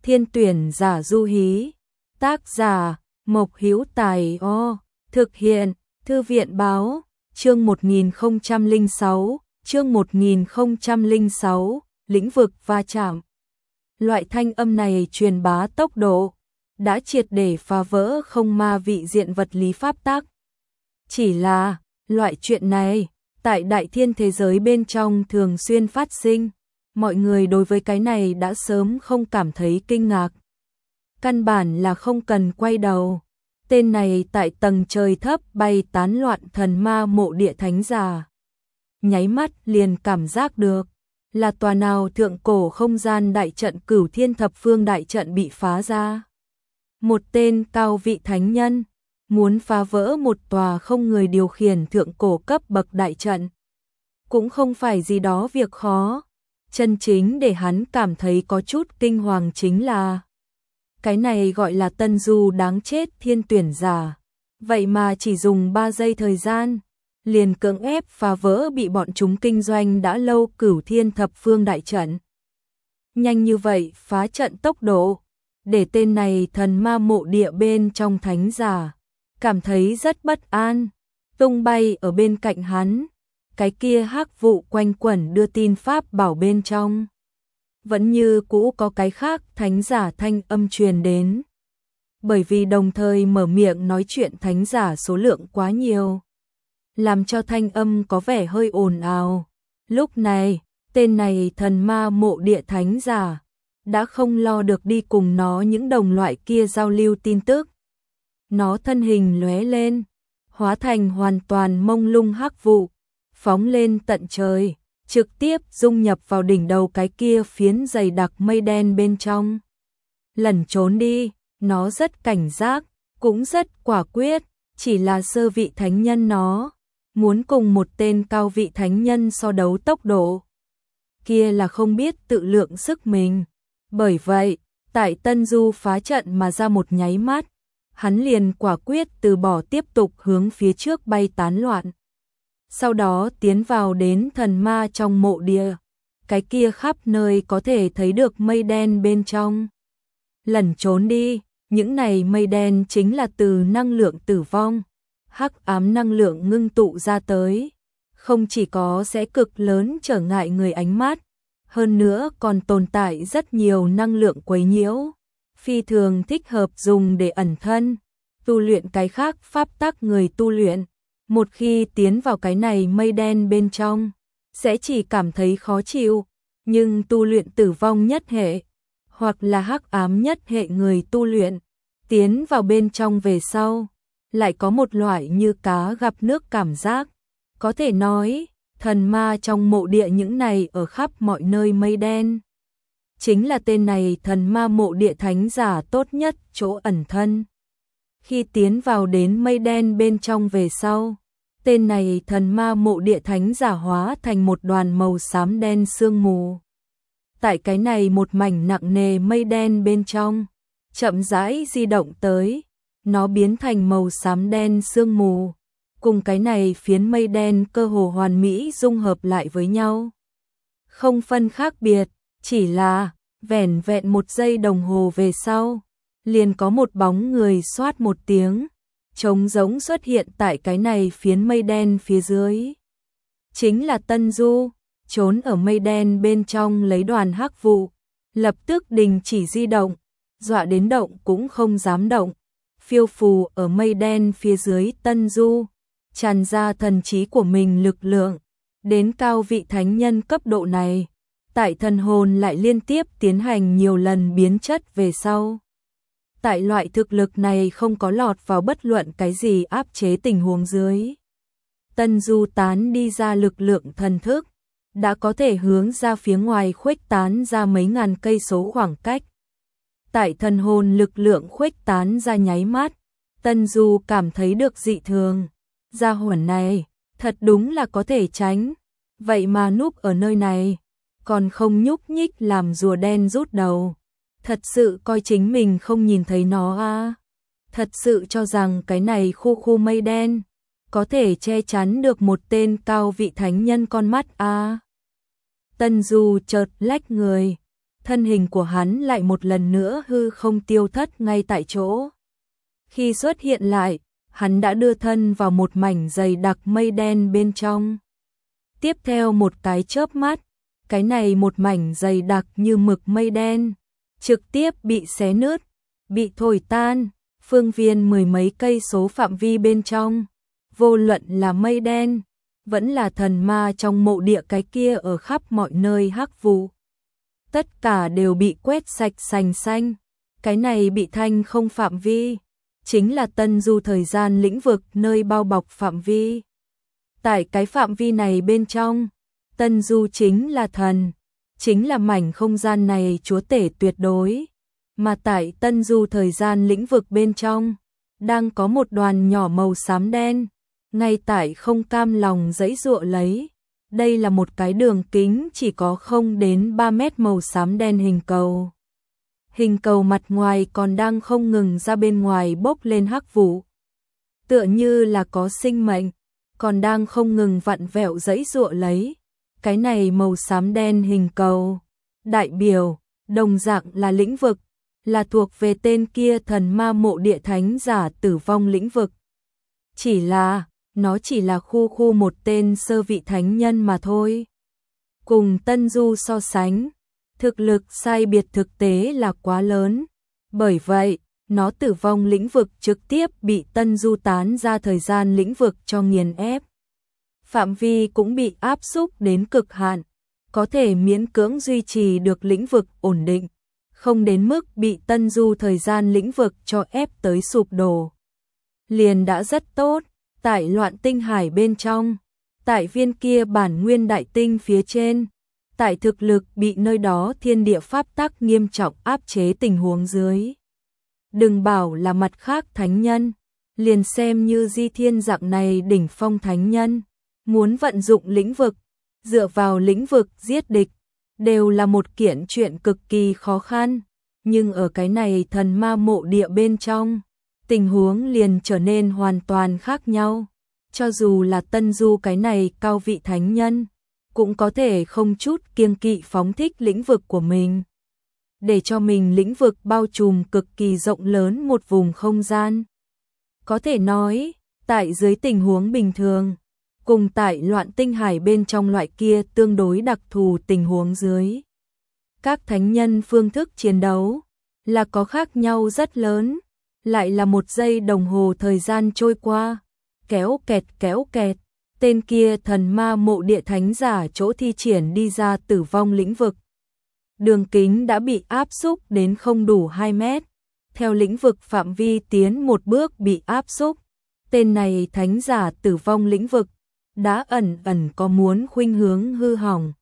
Thiên tuyển giả du hí. Tác giả Mộc Hữu Tài. Thực hiện Thư viện báo. Chương 1006. Chương 1006. Lĩnh vực va chạm. Loại thanh âm này truyền bá tốc độ, đã triệt để phá vỡ không ma vị diện vật lý pháp tắc. Chỉ là, loại chuyện này, tại đại thiên thế giới bên trong thường xuyên phát sinh, mọi người đối với cái này đã sớm không cảm thấy kinh ngạc. Căn bản là không cần quay đầu. Tên này tại tầng trời thấp bay tán loạn thần ma mộ địa thánh giả. Nháy mắt liền cảm giác được, là tòa nào thượng cổ không gian đại trận Cửu Thiên Thập Phương đại trận bị phá ra. Một tên cao vị thánh nhân, muốn phá vỡ một tòa không người điều khiển thượng cổ cấp bậc đại trận. Cũng không phải gì đó việc khó, chân chính để hắn cảm thấy có chút kinh hoàng chính là cái này gọi là Tân Du đáng chết thiên tuyển giả. Vậy mà chỉ dùng 3 giây thời gian, liền cưỡng ép phá vỡ bị bọn chúng kinh doanh đã lâu Cửu Thiên Thập Phương đại trận. Nhanh như vậy phá trận tốc độ, để tên này thần ma mộ địa bên trong thánh giả cảm thấy rất bất an. Tung bay ở bên cạnh hắn, cái kia hắc vụ quanh quẩn đưa tin pháp bảo bên trong. Vẫn như cũ có cái khác thánh giả thanh âm truyền đến. Bởi vì đồng thời mở miệng nói chuyện thánh giả số lượng quá nhiều, làm cho thanh âm có vẻ hơi ồn ào. Lúc này, tên này thần ma mộ địa thánh giả đã không lo được đi cùng nó những đồng loại kia giao lưu tin tức. Nó thân hình lóe lên, hóa thành hoàn toàn mông lung hắc vụ, phóng lên tận trời, trực tiếp dung nhập vào đỉnh đầu cái kia phiến dày đặc mây đen bên trong. Lẩn trốn đi, nó rất cảnh giác, cũng rất quả quyết, chỉ là sơ vị thánh nhân nó muốn cùng một tên cao vị thánh nhân so đấu tốc độ, kia là không biết tự lượng sức mình. Bởi vậy, tại Tân Du phá trận mà ra một nháy mắt, hắn liền quả quyết từ bỏ tiếp tục hướng phía trước bay tán loạn. Sau đó tiến vào đến thần ma trong mộ địa, cái kia khắp nơi có thể thấy được mây đen bên trong. Lẩn trốn đi, những này mây đen chính là từ năng lượng tử vong, hắc ám năng lượng ngưng tụ ra tới, không chỉ có sẽ cực lớn trở ngại người ánh mắt, hơn nữa còn tồn tại rất nhiều năng lượng quấy nhiễu, phi thường thích hợp dùng để ẩn thân, tu luyện cái khác pháp tắc người tu luyện. Một khi tiến vào cái này mây đen bên trong, sẽ chỉ cảm thấy khó chịu, nhưng tu luyện tử vong nhất hệ, hoặc là hắc ám nhất hệ người tu luyện, tiến vào bên trong về sau, lại có một loại như cá gặp nước cảm giác. Có thể nói, thần ma trong mộ địa những này ở khắp mọi nơi mây đen, chính là tên này thần ma mộ địa thánh giả tốt nhất chỗ ẩn thân. Khi tiến vào đến mây đen bên trong về sau, tên này thần ma mộ địa thánh giả hóa thành một đoàn màu xám đen sương mù. Tại cái này một mảnh nặng nề mây đen bên trong, chậm rãi di động tới, nó biến thành màu xám đen sương mù, cùng cái này phiến mây đen cơ hồ hoàn mỹ dung hợp lại với nhau. Không phân khác biệt, chỉ là vẻn vẹn 1 giây đồng hồ về sau, liền có một bóng người xoát một tiếng, trống rỗng xuất hiện tại cái này phiến mây đen phía dưới. Chính là Tân Du, trốn ở mây đen bên trong lấy đoàn hắc vụ, lập tức đình chỉ di động, dọa đến động cũng không dám động, phiêu phù ở mây đen phía dưới Tân Du, tràn ra thần trí của mình lực lượng, đến cao vị thánh nhân cấp độ này, tại thần hồn lại liên tiếp tiến hành nhiều lần biến chất về sau. Tại loại thực lực này không có lọt vào bất luận cái gì áp chế tình huống dưới. Tân Du tán đi ra lực lượng thần thức, đã có thể hướng ra phía ngoài khuếch tán ra mấy ngàn cây số khoảng cách. Tại thần hồn lực lượng khuếch tán ra nháy mắt, Tân Du cảm thấy được dị thường. Gia hỏa này, thật đúng là có thể tránh. Vậy mà núp ở nơi này, còn không nhúc nhích làm rùa đen rút đầu. Thật sự coi chính mình không nhìn thấy nó à? Thật sự cho rằng cái này khu mây đen có thể che chắn được một tên cao vị thánh nhân con mắt à? Tân Du chợt lách người, thân hình của hắn lại một lần nữa hư không tiêu thất ngay tại chỗ. Khi xuất hiện lại, hắn đã đưa thân vào một mảnh dày đặc mây đen bên trong. Tiếp theo một cái chớp mắt, cái này một mảnh dày đặc như mực mây đen, trực tiếp bị xé nứt, bị thổi tan, phương viên mười mấy cây số phạm vi bên trong, vô luận là mây đen, vẫn là thần ma trong mộ địa cái kia ở khắp mọi nơi hắc vụ. Tất cả đều bị quét sạch sành xanh, cái này bị thanh không phạm vi, chính là Tân Du thời gian lĩnh vực nơi bao bọc phạm vi. Tại cái phạm vi này bên trong, Tân Du chính là thần, chính là mảnh không gian này chúa tể tuyệt đối. Mà tại Tân Du thời gian lĩnh vực bên trong, đang có một đoàn nhỏ màu xám đen, ngay tại không cam lòng giãy giụa lấy. Đây là một cái đường kính chỉ có không đến 3 mét màu xám đen hình cầu. Hình cầu mặt ngoài còn đang không ngừng ra bên ngoài bốc lên hắc vụ. Tựa như là có sinh mệnh, còn đang không ngừng vặn vẹo giãy giụa lấy. Cái này màu xám đen hình cầu, đại biểu, đồng dạng là lĩnh vực, là thuộc về tên kia thần ma mộ địa thánh giả tử vong lĩnh vực. Nó chỉ là khu một tên sơ vị thánh nhân mà thôi. Cùng Tân Du so sánh, thực lực sai biệt thực tế là quá lớn. Bởi vậy, nó tử vong lĩnh vực trực tiếp bị Tân Du tán ra thời gian lĩnh vực cho nghiền ép. Phạm vi cũng bị áp xúc đến cực hạn, có thể miễn cưỡng duy trì được lĩnh vực ổn định, không đến mức bị Tân Du thời gian lĩnh vực cho ép tới sụp đổ. Liền đã rất tốt, tại loạn tinh hải bên trong, tại viên kia bản nguyên đại tinh phía trên, tại thực lực bị nơi đó thiên địa pháp tắc nghiêm trọng áp chế tình huống dưới. Đừng bảo là mặt khác thánh nhân, liền xem như Di Thiên dạng này đỉnh phong thánh nhân, muốn vận dụng lĩnh vực, dựa vào lĩnh vực giết địch, đều là một kiện chuyện cực kỳ khó khăn. Nhưng ở cái này thần ma mộ địa bên trong, tình huống liền trở nên hoàn toàn khác nhau. Cho dù là Tân Du cái này cao vị thánh nhân, cũng có thể không chút kiêng kỵ phóng thích lĩnh vực của mình, để cho mình lĩnh vực bao trùm cực kỳ rộng lớn một vùng không gian. Có thể nói, tại dưới tình huống bình thường, cùng tại loạn tinh hải bên trong loại kia tương đối đặc thù tình huống dưới, các thánh nhân phương thức chiến đấu là có khác nhau rất lớn. Lại là một giây đồng hồ thời gian trôi qua, kéo kẹt, tên kia thần ma mộ địa thánh giả chỗ thi triển đi ra tử vong lĩnh vực. Đường kính đã bị áp xúc đến không đủ 2 mét, theo lĩnh vực phạm vi tiến một bước bị áp xúc. Tên này thánh giả tử vong lĩnh vực, đã ẩn có muốn khuynh hướng hư hỏng.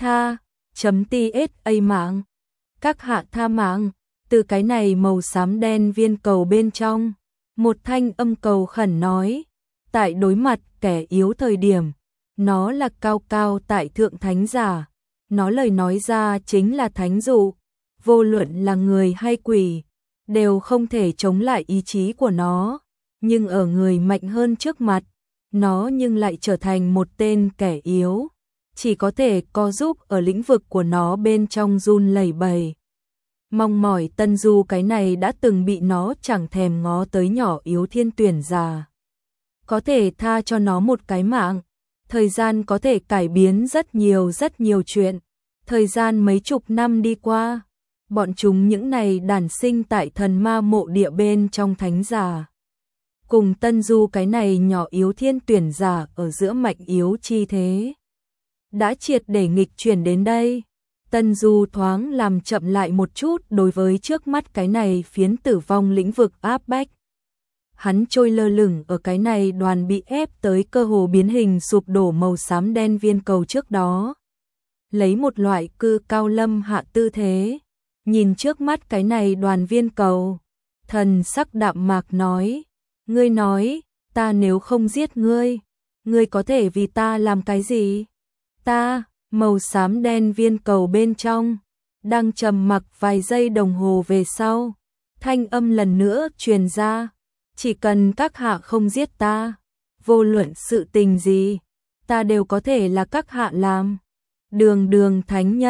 Tha.tsa mạng, các hạ tha mạng. Từ cái này màu xám đen viên cầu bên trong, một thanh âm cầu khẩn nói, tại đối mặt kẻ yếu thời điểm, nó là cao tại thượng thánh giả, nó lời nói ra chính là thánh dụ, vô luận là người hay quỷ, đều không thể chống lại ý chí của nó, nhưng ở người mạnh hơn trước mặt, nó nhưng lại trở thành một tên kẻ yếu, chỉ có thể co giúp ở lĩnh vực của nó bên trong run lẩy bẩy. Mong mỏi Tân Du cái này đã từng bị nó chẳng thèm ngó tới nhỏ yếu thiên tuyển già. Có thể tha cho nó một cái mạng, thời gian có thể cải biến rất nhiều chuyện. Thời gian mấy chục năm đi qua, bọn chúng những này đản sinh tại thần ma mộ địa bên trong thánh giả. Cùng Tân Du cái này nhỏ yếu thiên tuyển giả ở giữa mạnh yếu chi thế. Đã triệt để nghịch chuyển đến đây. Tân Du thoáng làm chậm lại một chút đối với trước mắt cái này phiến tử vong lĩnh vực áp bách. Hắn trôi lơ lửng ở cái này đoàn bị ép tới cơ hồ biến hình sụp đổ màu xám đen viên cầu trước đó. Lấy một loại cư cao lâm hạ tư thế, nhìn trước mắt cái này đoàn viên cầu, thần sắc đạm mạc nói, ngươi nói, ta nếu không giết ngươi, ngươi có thể vì ta làm cái gì? Ta, màu xám đen viên cầu bên trong, đang trầm mặc vài giây đồng hồ về sau, thanh âm lần nữa truyền ra, chỉ cần các hạ không giết ta, vô luận sự tình gì, ta đều có thể là các hạ làm. Đường thánh nhân,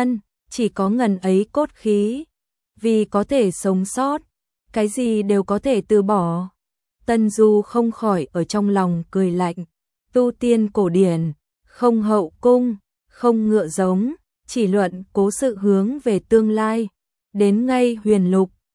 chỉ có ngần ấy cốt khí, vì có thể sống sót, cái gì đều có thể từ bỏ. Tân Du không khỏi ở trong lòng cười lạnh, tu tiên cổ điển, không hậu cung, không ngựa giống, chỉ luận cố sự hướng về tương lai, đến ngay huyền lục,